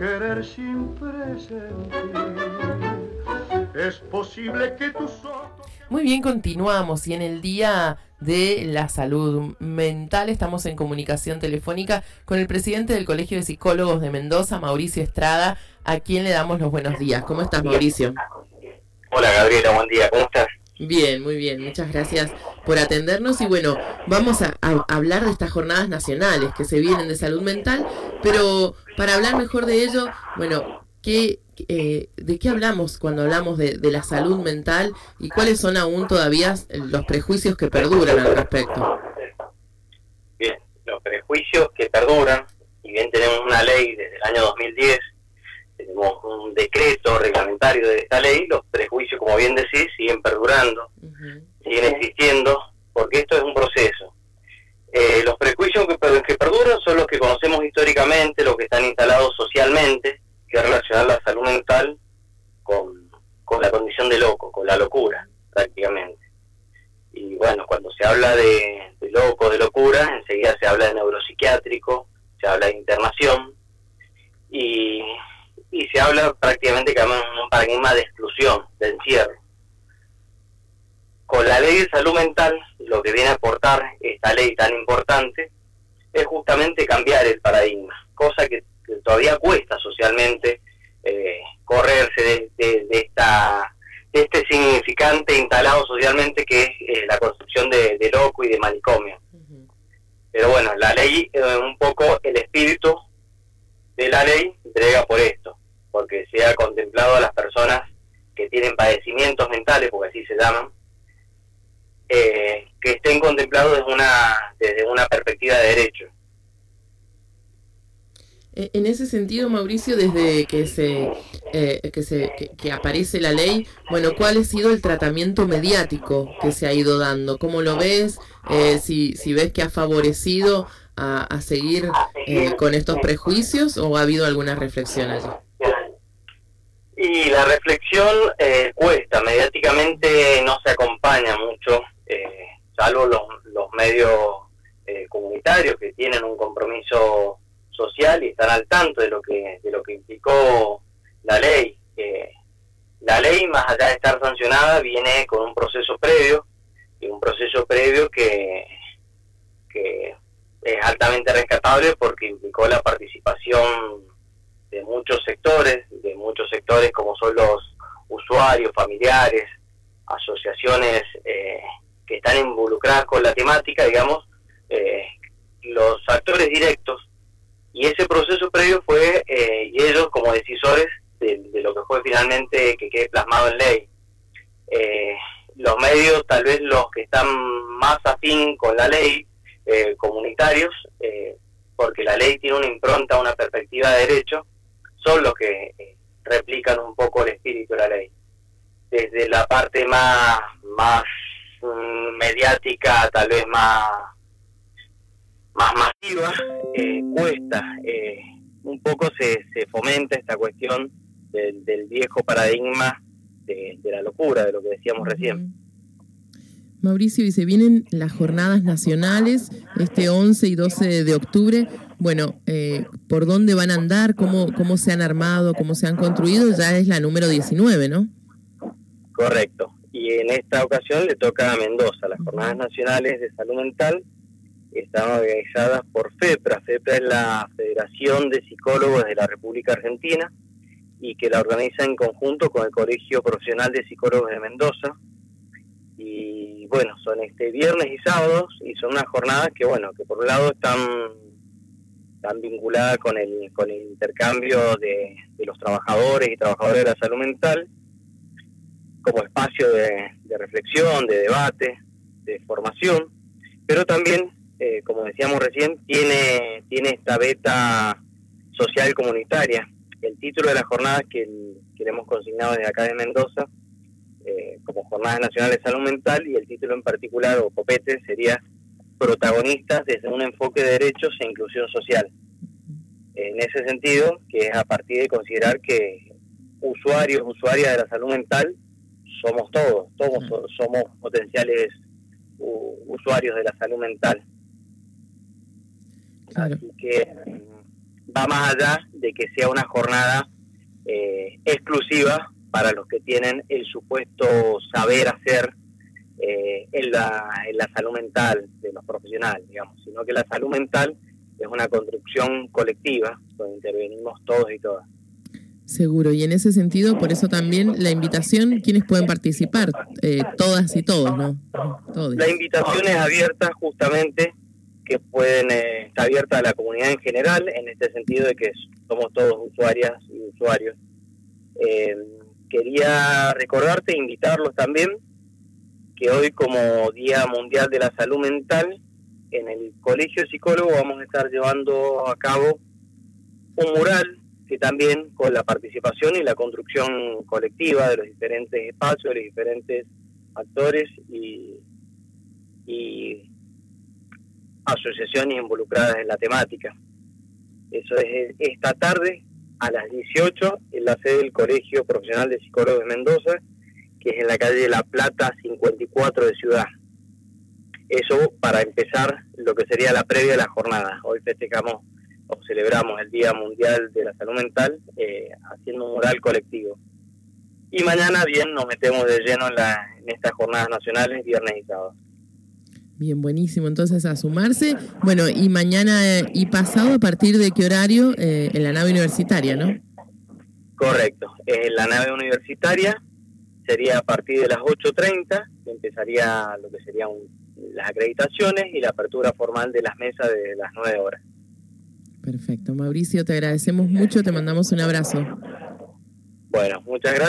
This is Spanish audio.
querer sin presentir. Es posible que tus ojos... Muy bien, continuamos y en el Día de la Salud Mental estamos en comunicación telefónica con el presidente del Colegio de Psicólogos de Mendoza, Mauricio Estrada, a quien le damos los buenos días. ¿Cómo estás, Mauricio? Hola, Gabriela, buen día, ¿cómo estás? Bien, muy bien, muchas gracias por atendernos y bueno, vamos a hablar de estas jornadas nacionales que se vienen de salud mental, pero para hablar mejor de ello, bueno, ¿de qué hablamos cuando hablamos de la salud mental y cuáles son aún todavía los prejuicios que perduran al respecto? Bien, los prejuicios que perduran, y bien tenemos una ley desde el año 2010, tenemos un decreto reglamentario de esta ley, los prejuicios, como bien decís, siguen perdurando, siguen existiendo, porque esto es un proceso. Los prejuicios que perduran son los que conocemos históricamente, los que están instalados socialmente, que relacionan la salud mental con la condición de loco, con la locura, prácticamente. Y bueno, cuando se habla de loco, de locura, enseguida se habla de neuropsiquiátrico, se habla de internación, y se habla prácticamente que hay un paradigma de exclusión, de encierro. Con la ley de salud mental, lo que viene a aportar esta ley tan importante es justamente cambiar el paradigma, cosa que todavía cuesta socialmente correrse de este significante instalado socialmente que es la concepción de loco y de manicomio. Pero bueno, la ley, un poco el espíritu de la ley brega por esto, porque se ha contemplado a las personas que tienen padecimientos mentales, porque así se llaman, que estén contemplados desde una perspectiva de derecho. En ese sentido, Mauricio, desde que aparece la ley, bueno, ¿cuál ha sido el tratamiento mediático que se ha ido dando? ¿Cómo lo ves? Si ves que ha favorecido a seguir con estos prejuicios o ha habido alguna reflexión allí. Y la reflexión cuesta, mediáticamente no se acompaña mucho, salvo los medios comunitarios que tienen un compromiso social y están al tanto de lo que implicó la ley. La ley, más allá de estar sancionada, viene con un proceso previo, y un proceso previo que es altamente rescatable porque implicó la participación de muchos sectores como son los usuarios, familiares, asociaciones que están involucradas con la temática, digamos, los actores directos. Y ese proceso previo fue, y ellos como decisores de lo que fue finalmente que quede plasmado en ley. Los medios, tal vez los que están más afín con la ley, comunitarios, porque la ley tiene una impronta, una perspectiva de derecho, son los que replican un poco el espíritu de la ley. Desde la parte más mediática, tal vez más masiva, cuesta, un poco se fomenta esta cuestión del viejo paradigma de la locura, de lo que decíamos recién. Mauricio, y se vienen las jornadas nacionales este 11 y 12 de octubre. Bueno, ¿por dónde van a andar? ¿Cómo se han armado? ¿Cómo se han construido? Ya es la número 19, ¿no? Correcto. Y en esta ocasión le toca a Mendoza. Las jornadas nacionales de salud mental están organizadas por FEPRA. FEPRA es la Federación de Psicólogos de la República Argentina y que la organiza en conjunto con el Colegio Profesional de Psicólogos de Mendoza. Y bueno, son viernes y sábados, y son unas jornadas que por un lado están vinculadas con el intercambio de los trabajadores y trabajadoras de la salud mental, como espacio de reflexión, de debate, de formación, pero también, como decíamos recién, tiene esta beta social comunitaria. El título de la jornada que le hemos consignado desde acá de Mendoza, como Jornadas Nacionales de Salud Mental, y el título en particular, o copete, sería Protagonistas desde un enfoque de derechos e inclusión social. En ese sentido, que es a partir de considerar que usuarias de la salud mental, somos todos somos potenciales usuarios de la salud mental. Claro. Así que va más allá de que sea una jornada exclusiva para los que tienen el supuesto saber hacer en la salud mental de los profesionales, digamos, sino que la salud mental es una construcción colectiva donde intervenimos todos y todas. Seguro, y en ese sentido, por eso también la invitación, ¿quiénes pueden participar? Todas y todos, ¿no? Todos. La invitación es abierta, justamente, que está abierta a la comunidad en general, en este sentido de que somos todos usuarias y usuarios. Quería recordarte, invitarlos también, que hoy, como Día Mundial de la Salud Mental, en el Colegio de Psicólogos vamos a estar llevando a cabo un mural que también, con la participación y la construcción colectiva de los diferentes espacios, de los diferentes actores y asociaciones involucradas en la temática. Eso es esta tarde a las 18 en la sede del Colegio Profesional de Psicólogos de Mendoza, que es en la calle La Plata 54 de Ciudad. Eso para empezar lo que sería la previa de la jornada. Hoy festejamos o celebramos el Día Mundial de la Salud Mental haciendo un mural colectivo. Y mañana bien nos metemos de lleno en estas jornadas nacionales, viernes y sábado. Bien, buenísimo. Entonces, a sumarse. Bueno, y mañana y pasado, ¿a partir de qué horario? En la nave universitaria, ¿no? Correcto. En la nave universitaria sería a partir de las 8:30, empezaría lo que serían las acreditaciones y la apertura formal de las mesas de las 9 horas. Perfecto. Mauricio, te agradecemos mucho, te mandamos un abrazo. Bueno, muchas gracias.